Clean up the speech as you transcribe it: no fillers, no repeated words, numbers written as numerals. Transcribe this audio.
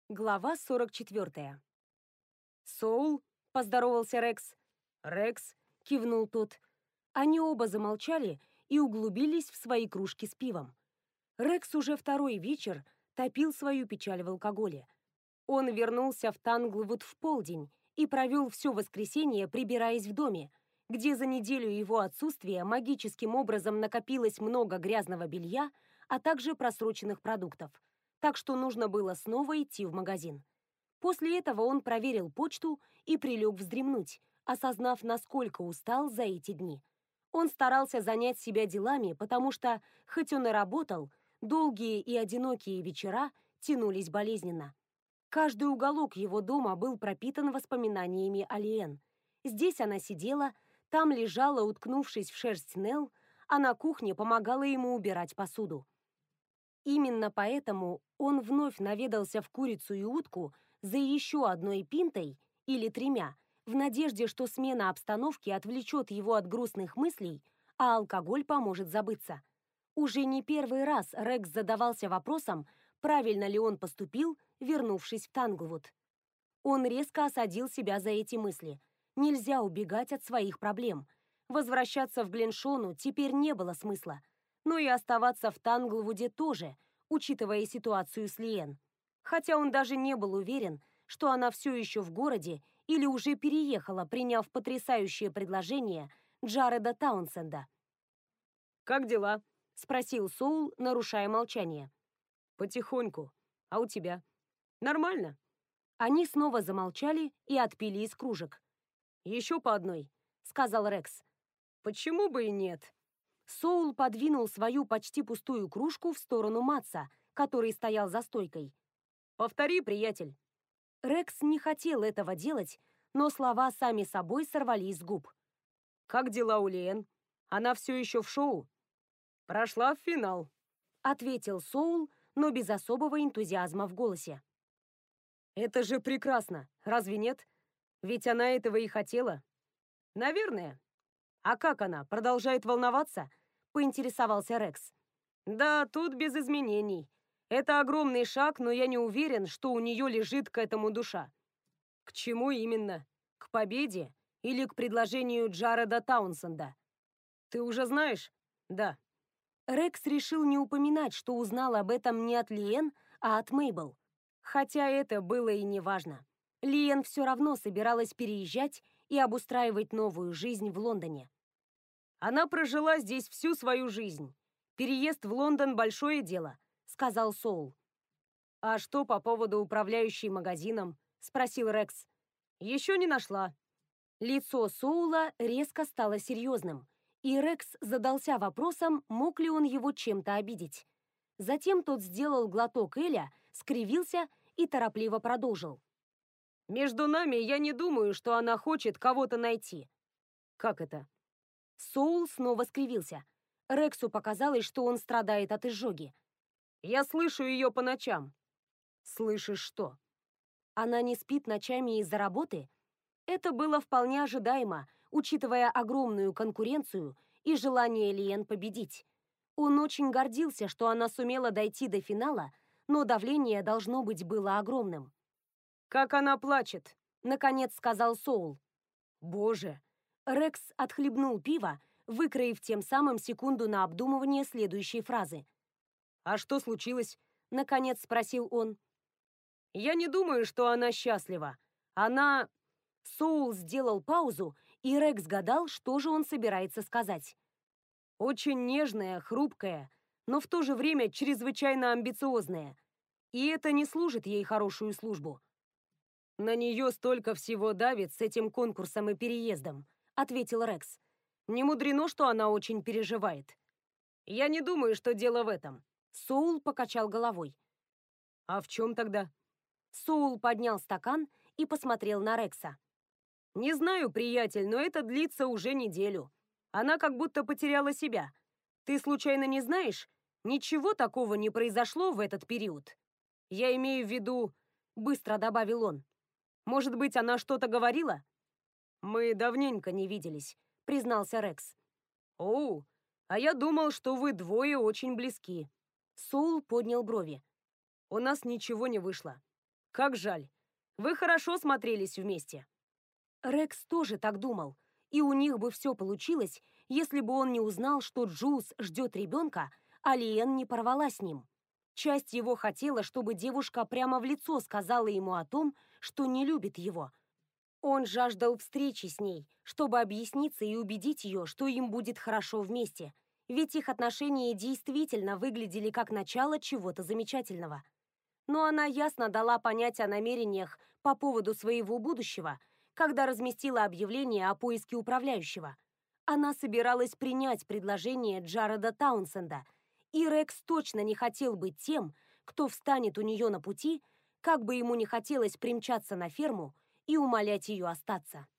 Глава 44. «Соул?» — поздоровался Рекс. «Рекс?» — кивнул тот. Они оба замолчали и углубились в свои кружки с пивом. Рекс уже второй вечер топил свою печаль в алкоголе. Он вернулся в Танглвуд в полдень и провел все воскресенье, прибираясь в доме, где за неделю его отсутствия магическим образом накопилось много грязного белья, а также просроченных продуктов, так что нужно было снова идти в магазин. После этого он проверил почту и прилег вздремнуть, осознав, насколько устал за эти дни. Он старался занять себя делами, потому что, хоть он и работал, долгие и одинокие вечера тянулись болезненно. Каждый уголок его дома был пропитан воспоминаниями о Лиэн. Здесь она сидела, там лежала, уткнувшись в шерсть Нелл, а на кухне помогала ему убирать посуду. Именно поэтому он вновь наведался в курицу и утку за еще одной пинтой или тремя, в надежде, что смена обстановки отвлечет его от грустных мыслей, а алкоголь поможет забыться. Уже не первый раз Рекс задавался вопросом, правильно ли он поступил, вернувшись в Танглвуд. Он резко осадил себя за эти мысли. Нельзя убегать от своих проблем. Возвращаться в Гленшону теперь не было смысла. Но и оставаться в Танглвуде тоже, учитывая ситуацию с Лиэн. Хотя он даже не был уверен, что она все еще в городе или уже переехала, приняв потрясающее предложение Джареда Таунсенда. «Как дела?» — спросил Соул, нарушая молчание. «Потихоньку. А у тебя?» «Нормально». Они снова замолчали и отпили из кружек. «Еще по одной», — сказал Рекс. «Почему бы и нет?» Соул подвинул свою почти пустую кружку в сторону Матса, который стоял за стойкой. «Повтори, приятель». Рекс не хотел этого делать, но слова сами собой сорвались с губ. «Как дела у Лиэн? Она все еще в шоу?» «Прошла в финал», — ответил Соул, но без особого энтузиазма в голосе. «Это же прекрасно, разве нет? Ведь она этого и хотела». «Наверное». «А как она, продолжает волноваться?» — поинтересовался Рекс. «Да, тут без изменений. Это огромный шаг, но я не уверен, что у нее лежит к этому душа». «К чему именно? К победе или к предложению Джареда Таунсенда?» «Ты уже знаешь?» «Да». Рекс решил не упоминать, что узнал об этом не от Лиэн, а от Мейбл. Хотя это было и не важно. Лиэн все равно собиралась переезжать и обустраивать новую жизнь в Лондоне. «Она прожила здесь всю свою жизнь. Переезд в Лондон – большое дело», – сказал Соул. «А что по поводу управляющей магазином?» – спросил Рекс. «Еще не нашла». Лицо Соула резко стало серьезным, и Рекс задался вопросом, мог ли он его чем-то обидеть. Затем тот сделал глоток эля, скривился и торопливо продолжил. «Между нами я не думаю, что она хочет кого-то найти». «Как это?» Соул снова скривился. Рексу показалось, что он страдает от изжоги. «Я слышу ее по ночам». «Слышишь что?» Она не спит ночами из-за работы? Это было вполне ожидаемо, учитывая огромную конкуренцию и желание Лиэн победить. Он очень гордился, что она сумела дойти до финала, но давление, должно быть, было огромным. «Как она плачет!» — наконец сказал Соул. «Боже!» Рекс отхлебнул пиво, выкроив тем самым секунду на обдумывание следующей фразы. «А что случилось?» — наконец спросил он. «Я не думаю, что она счастлива. Она...» Соул сделал паузу, и Рекс гадал, что же он собирается сказать. «Очень нежная, хрупкая, но в то же время чрезвычайно амбициозная. И это не служит ей хорошую службу. На нее столько всего давит с этим конкурсом и переездом», — ответил Рекс. «Не мудрено, что она очень переживает». «Я не думаю, что дело в этом». Соул покачал головой. «А в чем тогда?» Соул поднял стакан и посмотрел на Рекса. «Не знаю, приятель, но это длится уже неделю. Она как будто потеряла себя. Ты случайно не знаешь? Ничего такого не произошло в этот период. Я имею в виду...» Быстро добавил он. «Может быть, она что-то говорила?» «Мы давненько не виделись», — признался Рекс. «Оу, а я думал, что вы двое очень близки». Соул поднял брови. «У нас ничего не вышло». Как жаль. Вы хорошо смотрелись вместе. Рекс тоже так думал, и у них бы все получилось, если бы он не узнал, что Джулс ждет ребенка, а Лиэн не порвала с ним. Часть его хотела, чтобы девушка прямо в лицо сказала ему о том, что не любит его. Он жаждал встречи с ней, чтобы объясниться и убедить ее, что им будет хорошо вместе, ведь их отношения действительно выглядели как начало чего-то замечательного. Но она ясно дала понять о намерениях по поводу своего будущего, когда разместила объявление о поиске управляющего. Она собиралась принять предложение Джареда Таунсенда, и Рекс точно не хотел быть тем, кто встанет у нее на пути, как бы ему не хотелось примчаться на ферму и умолять ее остаться.